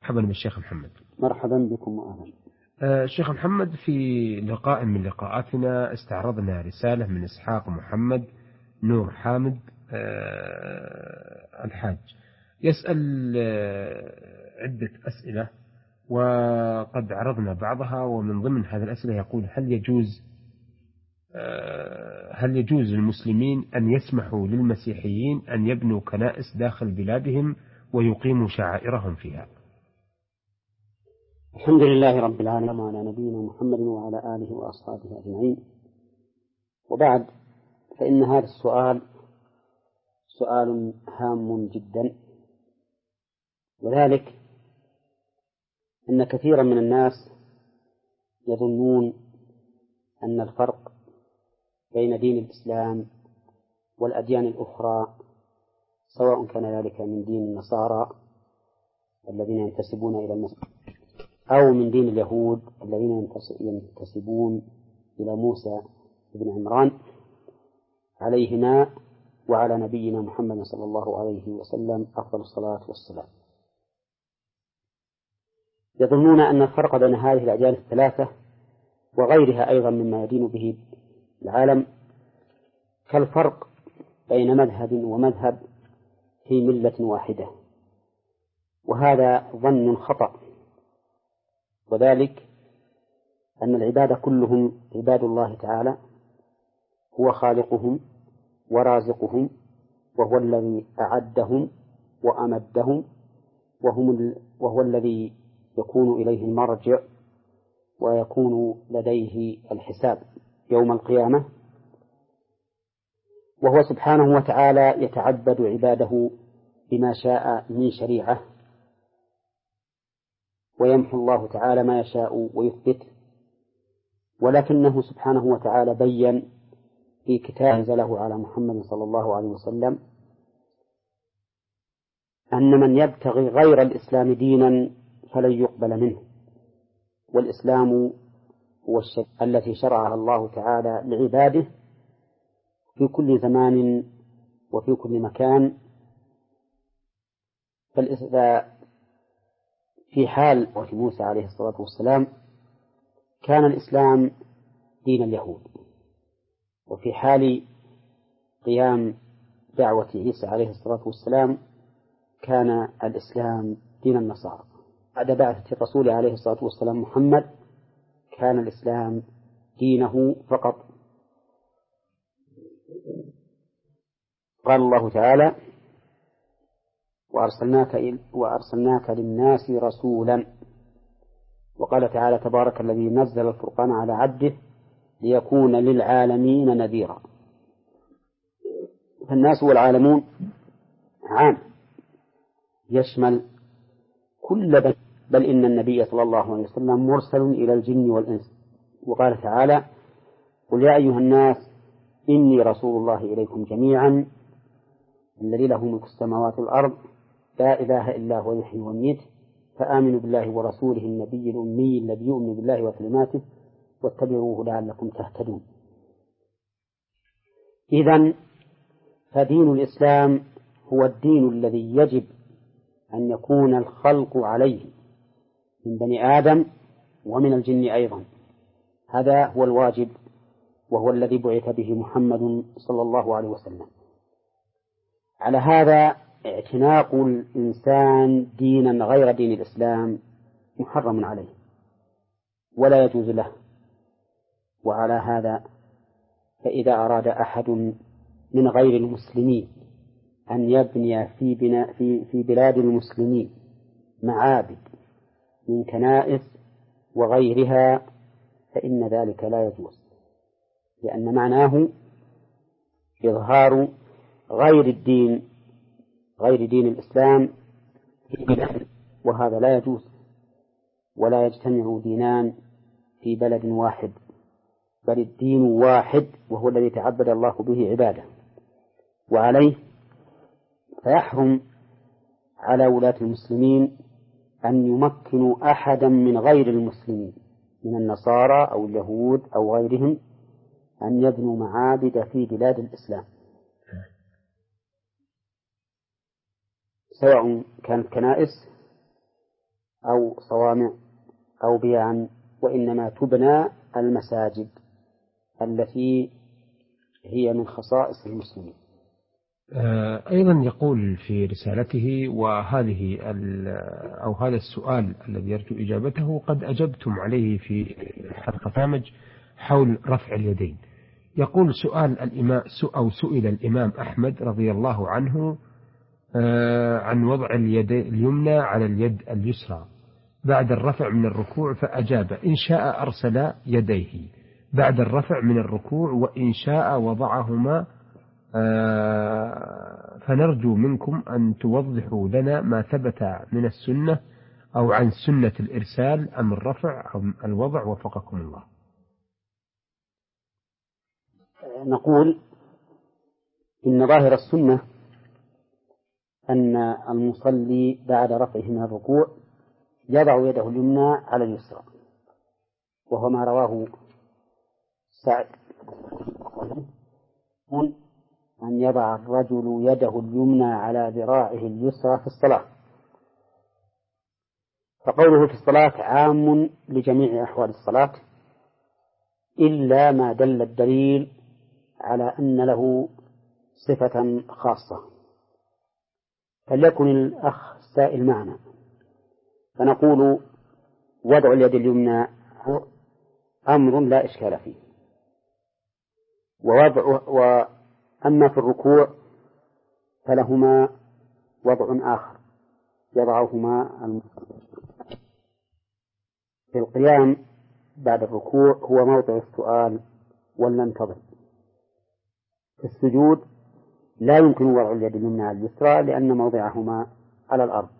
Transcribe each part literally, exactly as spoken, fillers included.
مرحبا بالشيخ محمد. مرحبا بكم وأهلا. آه شيخ محمد، في لقاء من لقاءاتنا استعرضنا رسالة من إسحاق محمد نور حامد آه الحاج، يسأل آه عدة أسئلة وقد عرضنا بعضها، ومن ضمن هذه الأسئلة يقول: هل يجوز آه هل يجوز للمسلمين أن يسمحوا للمسيحيين أن يبنوا كنائس داخل بلادهم ويقيموا شعائرهم فيها؟ الحمد لله رب العالمين، وعلى نبينا محمد وعلى آله وأصحابه أجمعين، وبعد، فإن هذا السؤال سؤال هام جدا، وذلك أن كثيرا من الناس يظنون أن الفرق بين دين الإسلام والأديان الأخرى، سواء كان ذلك من دين النصارى الذين ينتسبون إلى المسيح أو من دين اليهود الذين ينتسبون إلى موسى بن عمران عليهما وعلى نبينا محمد صلى الله عليه وسلم أفضل الصلاة والسلام، يظنون أن الفرق بين هذه الأديان الثلاثة وغيرها أيضا مما يدين به العالم كالفرق بين مذهب ومذهب في ملة واحدة، وهذا ظن خطأ، وذلك أن العباد كلهم عباد الله تعالى، هو خالقهم ورازقهم، وهو الذي أعدهم وأمدهم، وهم وهو الذي يكون إليه المرجع ويكون لديه الحساب يوم القيامة، وهو سبحانه وتعالى يتعبد عباده بما شاء من شريعة، ويمحو الله تعالى ما يشاء ويثبت، ولكنه سبحانه وتعالى بين في كتاب أنزله على محمد صلى الله عليه وسلم أن من يبتغي غير الإسلام دينا فلن يقبل منه، والإسلام هو الشريعة التي شرعها الله تعالى لعباده في كل زمان وفي كل مكان. في حال وفي موسى عليه الصلاة والسلام كان الإسلام دين اليهود، وفي حال قيام دعوة عيسى عليه الصلاة والسلام كان الإسلام دين النصارى. بعد بعثة الرسول عليه الصلاة والسلام محمد كان الإسلام دينه فقط. قال الله تعالى: وأرسلناك, وأرسلناك للناس رسولا. وقال تعالى: تبارك الذي نزل الفرقان على عبده ليكون للعالمين نذيرا. فالناس والعالمون عام يشمل كل بل, بل إن النبي صلى الله عليه وسلم مرسل إلى الجن والإنس. وقال تعالى: قل يا أيها الناس إني رسول الله إليكم جميعا الذي له ملك السماوات والأرض لا إله إلا هو يحيي ويميت فآمنوا بالله ورسوله النبي الأمي الذي يؤمن بالله وكلماته واتبعوه لعلكم تهتدون. إذن فدين الإسلام هو الدين الذي يجب أن يكون الخلق عليه من بني آدم ومن الجن أيضا، هذا هو الواجب، وهو الذي بعث به محمد صلى الله عليه وسلم. على هذا اعتناق الإنسان دينا غير دين الإسلام محرم عليه ولا يجوز له. وعلى هذا فإذا أراد أحد من غير المسلمين أن يبني في, بناء في, في بلاد المسلمين معابد من كنائس وغيرها فإن ذلك لا يجوز، لأن معناه إظهار غير الدين غير دين الإسلام في بلاد، وهذا لا يجوز، ولا يجتمع دينان في بلد واحد، بل الدين واحد وهو الذي تعبد الله به عباده. وعليه فيحرم على ولاة المسلمين أن يمكنوا أحدا من غير المسلمين من النصارى أو اليهود أو غيرهم أن يبنوا معابد في بلاد الإسلام، سواء كانت كنائس أو صوامع أو بيعا، وإنما تبنى المساجد التي هي من خصائص المسلمين. أيضا يقول في رسالته: وهذه أو هذا السؤال الذي يرجو إجابته قد أجبتم عليه في حلقة برنامج حول رفع اليدين. يقول: سؤال الإمام أو سئل الإمام أحمد رضي الله عنه عن وضع اليد اليمنى على اليد اليسرى بعد الرفع من الركوع، فأجاب: إن شاء أرسل يديه بعد الرفع من الركوع، وإن شاء وضعهما. فنرجو منكم أن توضحوا لنا ما ثبت من السنة أو عن سنة الإرسال أم الرفع أم الوضع، وفقكم الله. نقول إن ظاهر السنة أن المصلي بعد رفعه من الركوع يضع يده اليمنى على اليسرى، وهو ما رواه سعد أن يضع الرجل يده اليمنى على ذراعه اليسرى في الصلاة. فقوله في الصلاة عام لجميع أحوال الصلاة إلا ما دل الدليل على أن له صفة خاصة. فليكن الأخ السائل معنا، فنقول: وضع اليد اليمنى أمر لا إشكال فيه، ووضع وأما في الركوع فلهما وضع آخر يضعهما المصلي. في القيام بعد الركوع هو موضع السؤال ولننتظر. في السجود لا يمكن وضع اليد اليمنى على اليسرى لأن موضعهما على الأرض.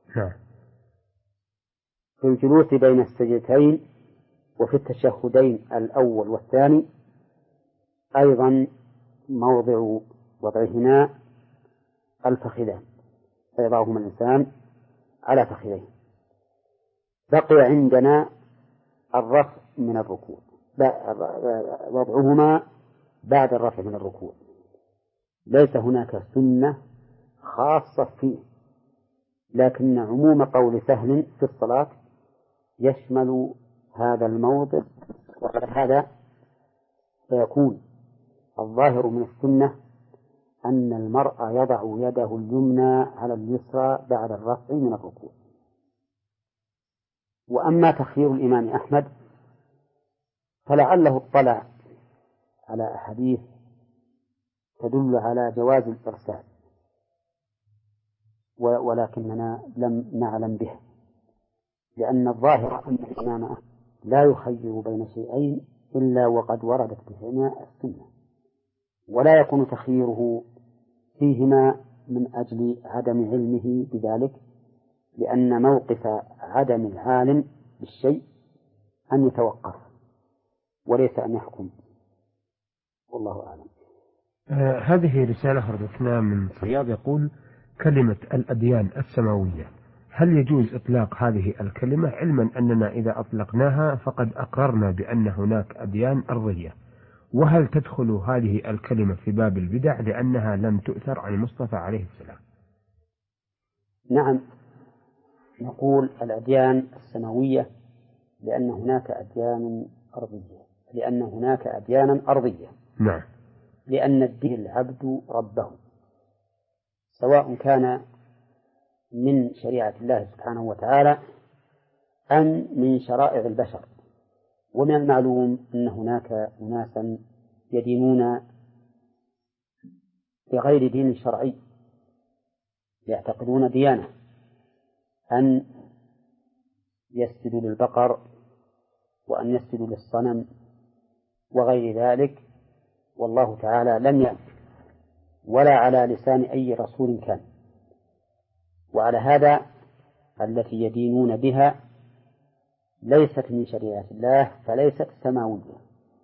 في الجلوس بين السجدتين وفي التشهدين الأول والثاني أيضا موضع وضعهما الفخذان، فيضعهما الإنسان على فخذين. بقي عندنا الرفع من الركوع، وضعهما بعد الرفع من الركوع. ليس هناك سنة خاصة فيه، لكن عموم قول سهل في الصلاة يشمل هذا الموضع، وعلى هذا فيكون الظاهر من السنة أن المرء يضع يده اليمنى على اليسرى بعد الرفع من الركوع. وأما تخيير الإمام أحمد فلعله اطلع على أحاديث تدل على جواز الإرسال، ولكننا لم نعلم به، لأن الظاهر أن الإمام لا يخير بين شيئين إلا وقد وردت بهما السنة، ولا يكون تخييره فيهما من أجل عدم علمه بذلك، لأن موقف عدم العالم بالشيء أن يتوقف وليس أن يحكم. والله أعلم. آه هذه رسالة وردتنا من رياض، يقول: كلمة الأديان السماوية، هل يجوز إطلاق هذه الكلمة، علما أننا إذا أطلقناها فقد أقررنا بأن هناك أديان أرضية؟ وهل تدخل هذه الكلمة في باب البدع لأنها لم تؤثر عن المصطفى عليه السلام؟ نعم، نقول الأديان السماوية لأن هناك أديان أرضية، لأن هناك أديانا أرضية. نعم. لأن الدين العبد ربه، سواء كان من شريعة الله سبحانه وتعالى أم من شرائع البشر. ومن المعلوم أن هناك أناسا يدينون بغير دين شرعي، يعتقدون ديانة أن يسجدوا للبقر وأن يسجدوا للصنم وغير ذلك، والله تعالى لم يأمر ولا على لسان أي رسول كان. وعلى هذا التي يدينون بها ليست من شريعة الله، فليست سماوية.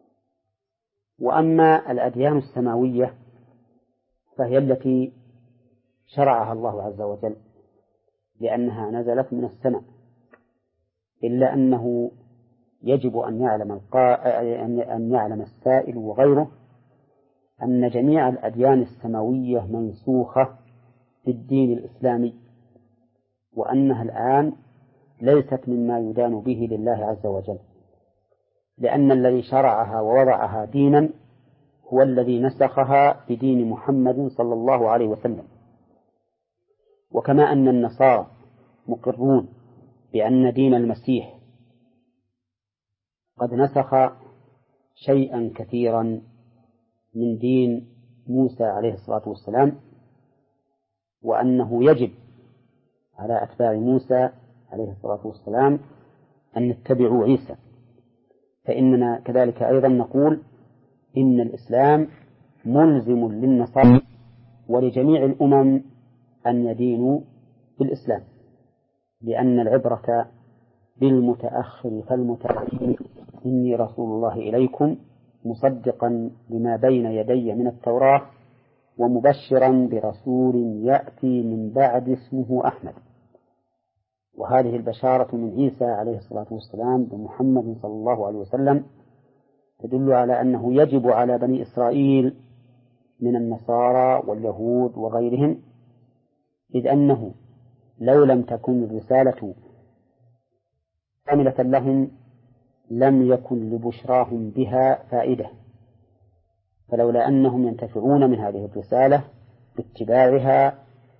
وأما الأديان السماوية فهي التي شرعها الله عز وجل لأنها نزلت من السماء، إلا أنه يجب أن يعلم أن يعلم السائل وغيره أن جميع الأديان السماوية منسوخة في الدين الإسلامي، وأنها الآن ليست مما يدان به لله عز وجل، لأن الذي شرعها ووضعها دينا هو الذي نسخها بدين محمد صلى الله عليه وسلم. وكما أن النصارى مقرون بأن دين المسيح قد نسخ شيئا كثيرا من دين موسى عليه الصلاة والسلام، وأنه يجب على أتباع موسى عليه الصلاة والسلام أن يتبعوا عيسى، فإننا كذلك أيضا نقول إن الإسلام ملزم للنصارى ولجميع الأمم أن يدينوا بالإسلام، لأن العبرة بالمتأخر فالمتأخر إني رسول الله إليكم مصدقا لما بين يدي من التوراة ومبشرا برسول يأتي من بعد اسمه أحمد. وهذه البشارة من عيسى عليه الصلاة والسلام بمحمد صلى الله عليه وسلم تدل على أنه يجب على بني إسرائيل من النصارى واليهود وغيرهم، إذ أنه لو لم تكن الرسالة كاملة لهم لم يكن لبشراهم بها فائدة، فلولا أنهم ينتفعون من هذه الرسالة باتباعها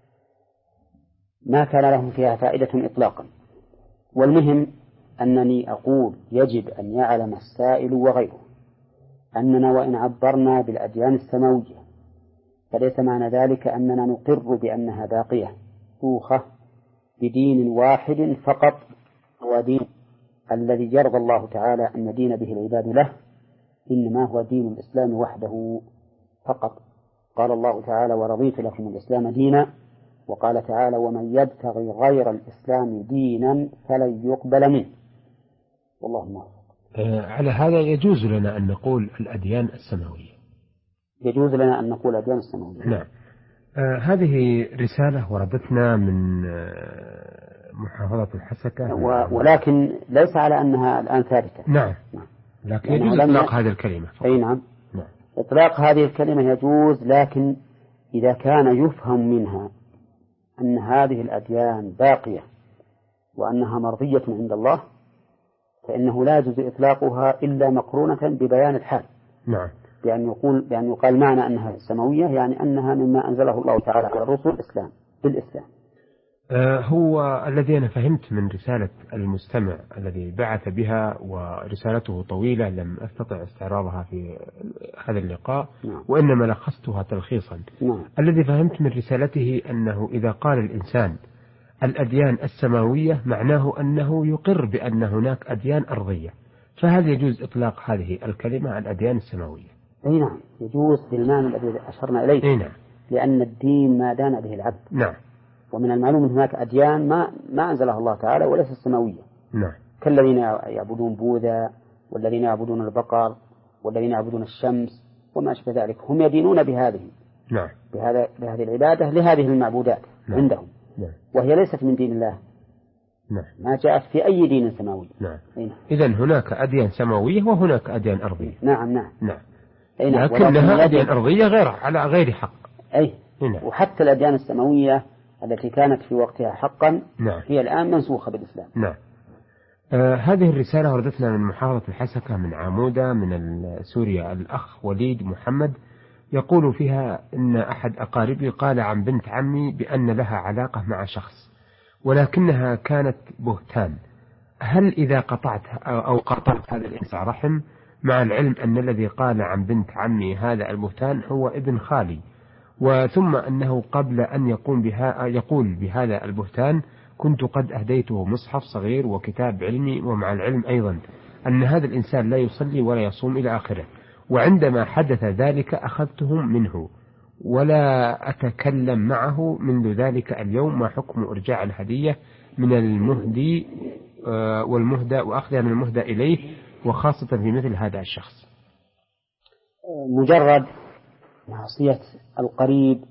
ما كان لهم فيها فائدة إطلاقا. والمهم أنني أقول يجب أن يعلم السائل وغيره أننا وإن عبرنا بالأديان السماوية فليس معنى ذلك أننا نقر بأنها باقية توخة بدين واحد فقط، هو دين الذي يرضى الله تعالى أن ندين به العباد له، إنما هو دين الإسلام وحده فقط. قال الله تعالى ورضيت لكم الإسلام دينا، وقال تعالى ومن يبتغي غير الإسلام دينا فلن يقبل منه، والله موفق. على هذا يجوز لنا أن نقول الأديان السماوية، يجوز لنا أن نقول الأديان السماوية. نعم. آه هذه رسالة وردتنا من آه محافظة الحسكة، و... ولكن ليس على أنها الآن ثابتة. نعم, نعم. لكن يعني يجوز إطلاق هذه الكلمة فقط. أي نعم. نعم إطلاق هذه الكلمة يجوز، لكن إذا كان يفهم منها أن هذه الأديان باقية وأنها مرضية عند الله فإنه لا يجوز إطلاقها إلا مقرونة ببيان الحال. نعم. بأن يقول بأن يقال معنى أنها سماوية يعني أنها مما أنزله الله تعالى على الرسل الإسلام بالإسلام. آه هو الذي أنا فهمت من رسالة المستمع الذي بعث بها، ورسالته طويلة لم أستطع استعراضها في هذا اللقاء. نعم. وإنما لخصتها تلخيصا. نعم. الذي فهمت من رسالته أنه إذا قال الإنسان الأديان السماوية معناه أنه يقر بأن هناك أديان أرضية، فهل يجوز إطلاق هذه الكلمة على الأديان السماوية؟ أي نعم يجوز بالمعنى الذي أشرنا إليه. أي نعم. لأن الدين ما دان به العبد. نعم. ومن المعلوم أن هناك أديان ما ما أنزلها الله تعالى وليس السماوية. نعم. كالذين يعبدون بوذا والذين يعبدون البقر والذين يعبدون الشمس وما أشبه ذلك، هم يدينون بهذه. نعم. بهذا بهذه العبادة لهذه المعبودات. نعم. عندهم. نعم. وهي ليست من دين الله. نعم. ما جاءت في أي دين سماوي. نعم. نعم. إذن هناك أديان سماوية وهناك أديان أرضية. نعم نعم. نعم. نعم. لكنها أديان أرضية غير على غير حق. أي. نعم. وحتى الأديان السماوية التي كانت في وقتها حقا. نعم. هي الآن منسوخة بالإسلام. نعم. آه هذه الرسالة وردتنا من محافظة الحسكة من عمودة من سوريا، الأخ وليد محمد يقول فيها إن أحد أقاربي قال عن بنت عمي بأن لها علاقة مع شخص ولكنها كانت بهتان، هل إذا قطعت أو قطعت هذا الإنسان رحم، مع العلم أن الذي قال عن بنت عمي هذا البهتان هو ابن خالي، وثم أنه قبل أن يقوم بها يقول بهذا البهتان كنت قد أهديته مصحف صغير وكتاب علمي، ومع العلم أيضا أن هذا الإنسان لا يصلي ولا يصوم إلى آخره، وعندما حدث ذلك أخذتهم منه ولا أتكلم معه منذ ذلك اليوم، ما حكم إرجاع الهدية من المهدي والمهدى وأخذها من المهدى إليه، وخاصة في مثل هذا الشخص؟ مجرد معصية القريب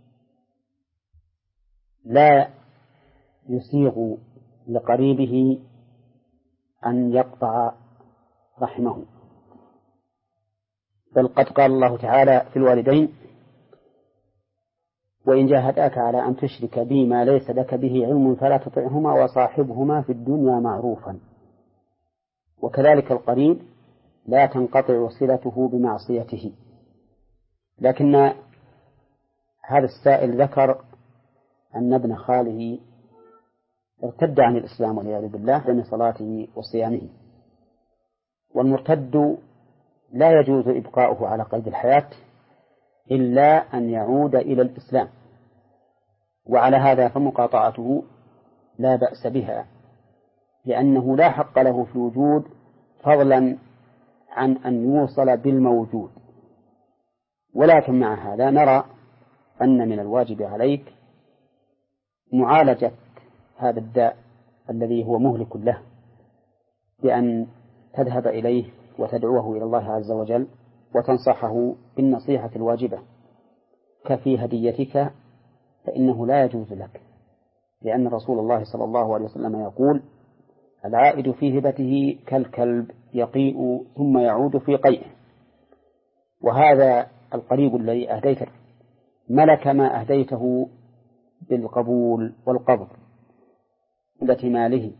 لا يسيغ لقريبه أن يقطع رحمه، بل قد قال الله تعالى في الوالدين وإن جاهداك على أن تشرك بي ما ليس لك به علم فلا تطعهما وصاحبهما في الدنيا معروفا. وكذلك القريب لا تنقطع صلته بمعصيته. لكن هذا السائل ذكر أن ابن خاله ارتد عن الإسلام والعياذ بالله من صلاته وصيامه، والمرتد لا يجوز إبقاؤه على قيد الحياة إلا أن يعود إلى الإسلام، وعلى هذا فمقاطعته لا بأس بها، لأنه لا حق له في الوجود فضلا عن أن يوصل بالموجود. ولكن مع هذا نرى أن من الواجب عليك معالجة هذا الداء الذي هو مهلك له، بأن تذهب إليه وتدعوه إلى الله عز وجل وتنصحه بالنصيحة الواجبة. كفي هديتك فإنه لا يجوز لك، لأن رسول الله صلى الله عليه وسلم يقول: العائد في هبته كالكلب يقيء ثم يعود في قيئه. وهذا القريب الذي أهديته ملك ما أهديته بالقبول والقبض عند ماله،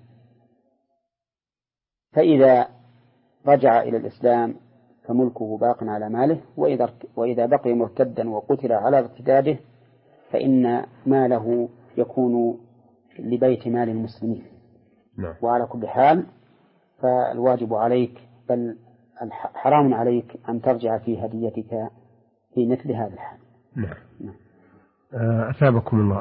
فإذا رجع إلى الإسلام فملكه باق على ماله، وإذا وإذا بقي مرتدا وقتل على ارتداده فإن ماله يكون لبيت مال المسلمين. نعم. وعلى كل حال فالواجب عليك، بل حرام عليك أن ترجع في هديتك في مثل هذا الحال. نعم. نعم. أثابكم الله.